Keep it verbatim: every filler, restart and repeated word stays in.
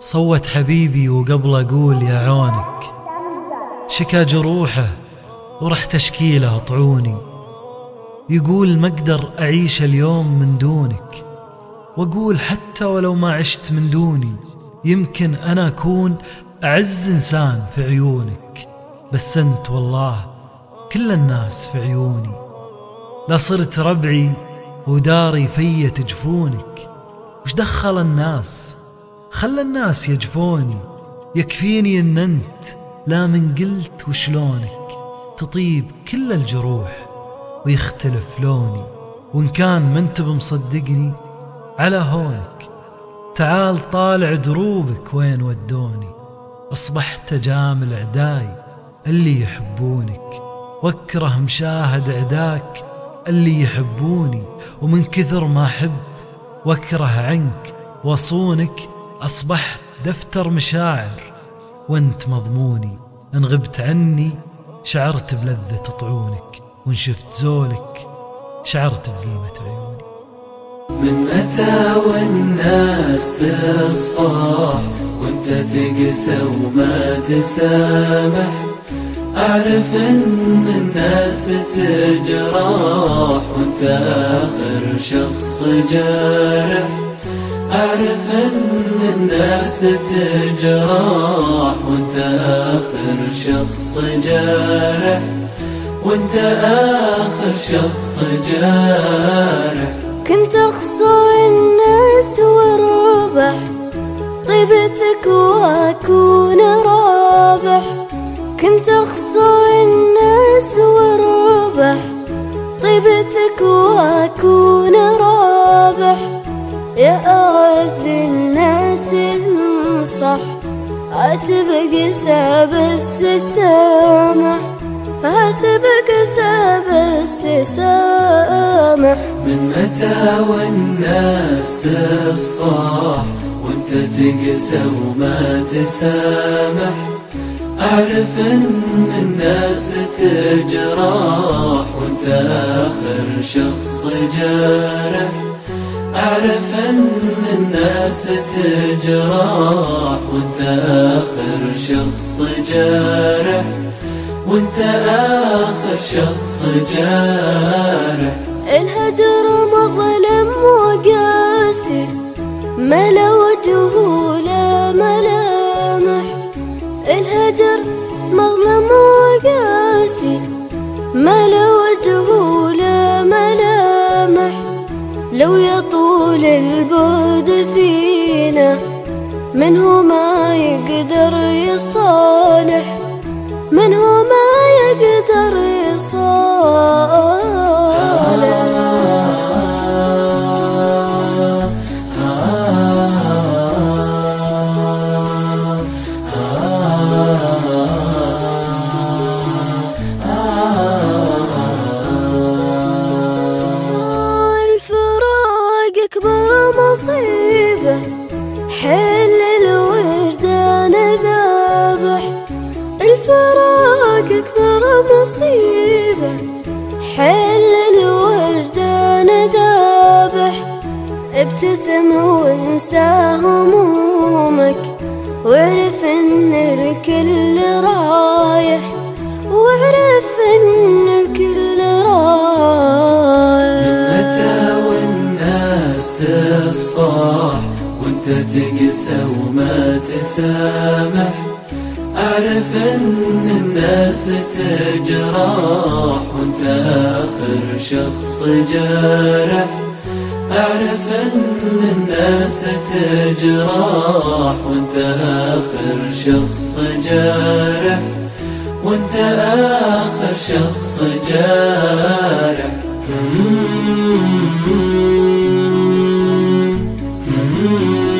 صوت حبيبي وقبل أقول يا عونك، شكا جروحه ورحت أشكيله طعوني، يقول ما أقدر أعيش اليوم من دونك، وأقول حتى ولو ما عشت من دوني يمكن أنا أكون أعز إنسان في عيونك، بس أنت والله كل الناس في عيوني، لا صرت ربعي وداري فية جفونك، وش دخل الناس خلى الناس يجفوني، يكفيني ان انت لا من قلت وشلونك تطيب كل الجروح ويختلف لوني، وان كان ما انت بمصدقني على هونك تعال طالع دروبك وين ودوني، اصبحت جامل اعداي اللي يحبونك، واكره مشاهد اعداك اللي يحبوني، ومن كثر ما احب واكره عنك وصونك أصبحت دفتر مشاعر وانت مضموني، ان غبت عني شعرت بلذة طعونك، وان شفت زولك شعرت بقيمة عيوني. من متى والناس تصفح وانت تقسى وما تسامح، أعرف إن الناس تجرح وانت آخر شخص جارح، أعرف إن الناس تجرح وانت آخر شخص جارح، وانت آخر شخص جارح. كنت أخسر الناس والربح، طيبتك وأكون رابح، كنت أخسر الناس والربح، طيبتك وأكون رابح، يا أعز الناس انصح، عاتبك بس سامح، عاتبك بس سامح. من متى والناس تصفح وانت تقسى وما تسامح، أعرف إن الناس تجرح وانت آخر شخص جارح، أعرف إن الناس تجرح وانت آخر شخص جارح، وانت آخر شخص جارح. الهجر مظلم وقاسي، ما له وجه ولا ملامح، الهجر مظلم وقاسي، ما له وجه ولا ملامح، لو يطول البعد فينا من هو ما يقدر يصالح، من هو ما يقدر يصالح. مصيبة حل الوجدان ذابح، الفراق أكبر مصيبة حل الوجدان ذابح، ابتسم وانسى همومك، واعرف ان الكل رايح، واعرف ان الكل رايح. من متى والناس تصفح وانت تقسى وما تسامح، أعرف إن الناس تجرح وانت آخر شخص جارح، أعرف إن الناس تجرح وانت آخر شخص جارح، وانت آخر شخص جارح.